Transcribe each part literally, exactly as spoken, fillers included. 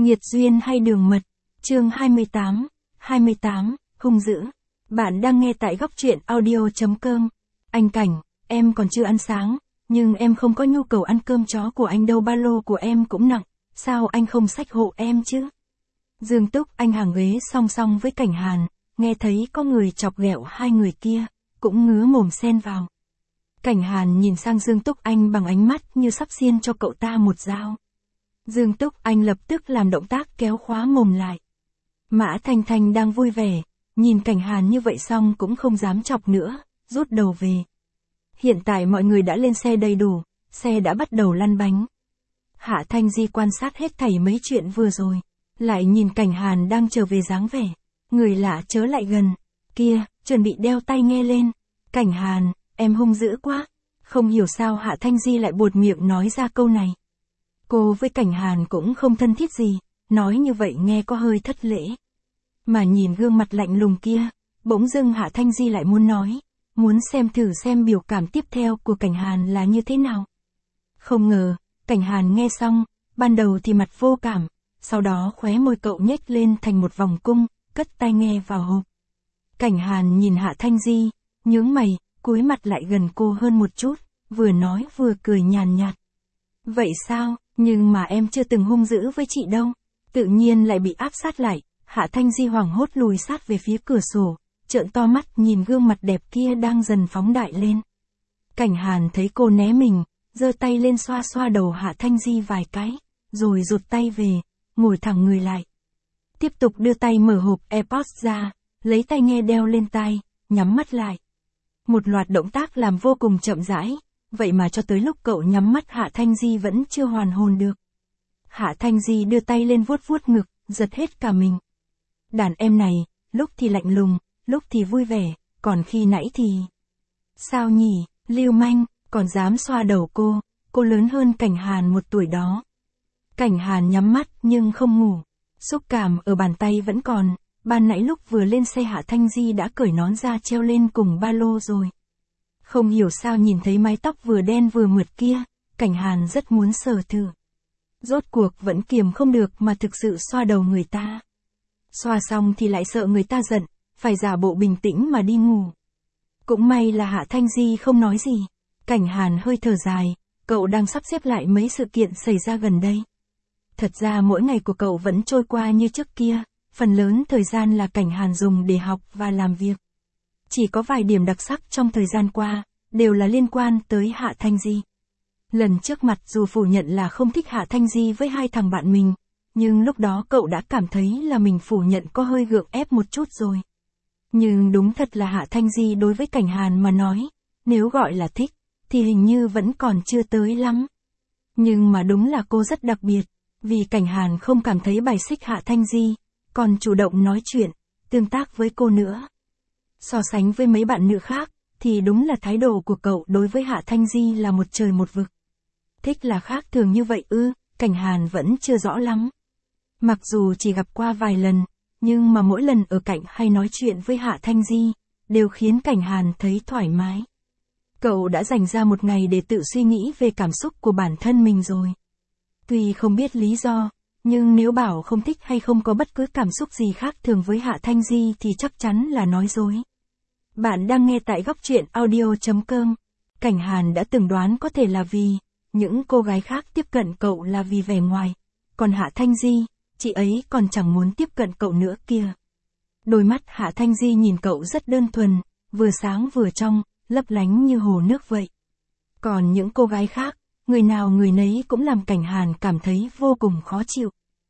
Nghiệt duyên hay đường mật, chương hai mươi tám, hai mươi tám, hung dữ. Bạn đang nghe tại góc truyện audio.com. Anh Cảnh, em còn chưa ăn sáng, nhưng em không có nhu cầu ăn cơm chó của anh đâu, ba lô của em cũng nặng, sao anh không xách hộ em chứ? Dương Túc Anh hàng ghế song song với Cảnh Hàn, nghe thấy có người chọc ghẹo hai người kia, cũng ngứa mồm xen vào. Cảnh Hàn nhìn sang Dương Túc Anh bằng ánh mắt như sắp xiên cho cậu ta một dao. Dương Túc Anh lập tức làm động tác kéo khóa mồm lại. Mã Thanh Thanh đang vui vẻ, nhìn Cảnh Hàn như vậy xong cũng không dám chọc nữa, rút đầu về. Hiện tại mọi người đã lên xe đầy đủ, xe đã bắt đầu lăn bánh. Hạ Thanh Di quan sát hết thảy mấy chuyện vừa rồi, lại nhìn Cảnh Hàn đang trở về dáng vẻ. Người lạ chớ lại gần, kia, chuẩn bị đeo tai nghe lên. Cảnh Hàn, em hung dữ quá. Không hiểu sao Hạ Thanh Di lại buột miệng nói ra câu này. Cô với Cảnh Hàn cũng không thân thiết gì, nói như vậy nghe có hơi thất lễ. Mà nhìn gương mặt lạnh lùng kia, bỗng dưng Hạ Thanh Di lại muốn nói, muốn xem thử xem biểu cảm tiếp theo của Cảnh Hàn là như thế nào. Không ngờ, Cảnh Hàn nghe xong, ban đầu thì mặt vô cảm, sau đó khóe môi cậu nhếch lên thành một vòng cung, cất tai nghe vào hộp. Cảnh Hàn nhìn Hạ Thanh Di, nhướng mày, cúi mặt lại gần cô hơn một chút, vừa nói vừa cười nhàn nhạt. Vậy sao, nhưng mà em chưa từng hung dữ với chị đâu. Tự nhiên lại bị áp sát lại, Hạ Thanh Di hoảng hốt lùi sát về phía cửa sổ, trợn to mắt nhìn gương mặt đẹp kia đang dần phóng đại lên. Cảnh Hàn thấy cô né mình, giơ tay lên xoa xoa đầu Hạ Thanh Di vài cái, rồi rụt tay về, ngồi thẳng người lại. Tiếp tục đưa tay mở hộp AirPods ra, lấy tai nghe đeo lên tai, nhắm mắt lại. Một loạt động tác làm vô cùng chậm rãi, vậy mà cho tới lúc cậu nhắm mắt Hạ Thanh Di vẫn chưa hoàn hồn được. Hạ Thanh Di đưa tay lên vuốt vuốt ngực, giật hết cả mình. Đàn em này, lúc thì lạnh lùng, lúc thì vui vẻ, còn khi nãy thì... Sao nhỉ, lưu manh, còn dám xoa đầu cô, cô lớn hơn Cảnh Hàn một tuổi đó. Cảnh Hàn nhắm mắt nhưng không ngủ, xúc cảm ở bàn tay vẫn còn, ban nãy lúc vừa lên xe Hạ Thanh Di đã cởi nón ra treo lên cùng ba lô rồi. Không hiểu sao nhìn thấy mái tóc vừa đen vừa mượt kia, Cảnh Hàn rất muốn sờ thử. Rốt cuộc vẫn kiềm không được mà thực sự xoa đầu người ta. Xoa xong thì lại sợ người ta giận, phải giả bộ bình tĩnh mà đi ngủ. Cũng may là Hạ Thanh Di không nói gì. Cảnh Hàn hơi thở dài, cậu đang sắp xếp lại mấy sự kiện xảy ra gần đây. Thật ra mỗi ngày của cậu vẫn trôi qua như trước kia, phần lớn thời gian là Cảnh Hàn dùng để học và làm việc. Chỉ có vài điểm đặc sắc trong thời gian qua, đều là liên quan tới Hạ Thanh Di. Lần trước mặt dù phủ nhận là không thích Hạ Thanh Di với hai thằng bạn mình, nhưng lúc đó cậu đã cảm thấy là mình phủ nhận có hơi gượng ép một chút rồi. Nhưng đúng thật là Hạ Thanh Di đối với Cảnh Hàn mà nói, nếu gọi là thích, thì hình như vẫn còn chưa tới lắm. Nhưng mà đúng là cô rất đặc biệt, vì Cảnh Hàn không cảm thấy bài xích Hạ Thanh Di, còn chủ động nói chuyện, tương tác với cô nữa. So sánh với mấy bạn nữ khác, thì đúng là thái độ của cậu đối với Hạ Thanh Di là một trời một vực. Thích là khác thường như vậy ư, Cảnh Hàn vẫn chưa rõ lắm. Mặc dù chỉ gặp qua vài lần, nhưng mà mỗi lần ở cạnh hay nói chuyện với Hạ Thanh Di, đều khiến Cảnh Hàn thấy thoải mái. Cậu đã dành ra một ngày để tự suy nghĩ về cảm xúc của bản thân mình rồi. Tuy không biết lý do, nhưng nếu bảo không thích hay không có bất cứ cảm xúc gì khác thường với Hạ Thanh Di thì chắc chắn là nói dối. Bạn đang nghe tại góc truyện audio.com. Cảnh Hàn đã từng đoán có thể là vì những cô gái khác tiếp cận cậu là vì vẻ ngoài, còn Hạ Thanh Di, chị ấy còn chẳng muốn tiếp cận cậu nữa kia. Đôi mắt Hạ Thanh Di nhìn cậu rất đơn thuần, vừa sáng vừa trong, lấp lánh như hồ nước vậy. Còn những cô gái khác, người nào người nấy cũng làm Cảnh Hàn cảm thấy vô cùng khó chịu.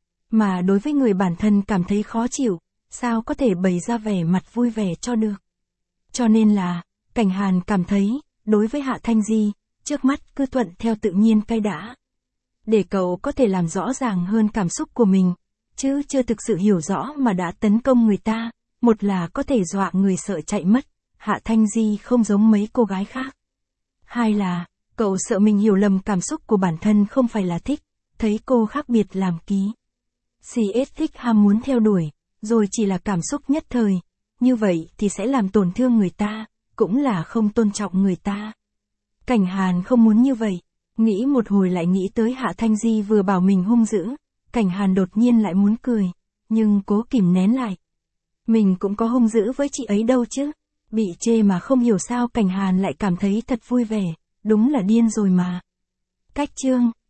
Mà đối với người bản thân cảm thấy khó chịu, sao có thể bày ra vẻ mặt vui vẻ cho được. Cho nên là, Cảnh Hàn cảm thấy, đối với Hạ Thanh Di, trước mắt cứ thuận theo tự nhiên cái đã. Để cậu có thể làm rõ ràng hơn cảm xúc của mình, chứ chưa thực sự hiểu rõ mà đã tấn công người ta, một là có thể dọa người sợ chạy mất, Hạ Thanh Di không giống mấy cô gái khác. Hai là, cậu sợ mình hiểu lầm cảm xúc của bản thân không phải là thích, thấy cô khác biệt làm ký. xê ét thích ham muốn theo đuổi, rồi chỉ là cảm xúc nhất thời, như vậy thì sẽ làm tổn thương người ta, cũng là không tôn trọng người ta. Cảnh Hàn không muốn như vậy, nghĩ một hồi lại nghĩ tới Hạ Thanh Di vừa bảo mình hung dữ, Cảnh Hàn đột nhiên lại muốn cười, nhưng cố kìm nén lại. Mình cũng có hung dữ với chị ấy đâu chứ. Bị chê mà không hiểu sao Cảnh Hàn lại cảm thấy thật vui vẻ, đúng là điên rồi mà. Cách chương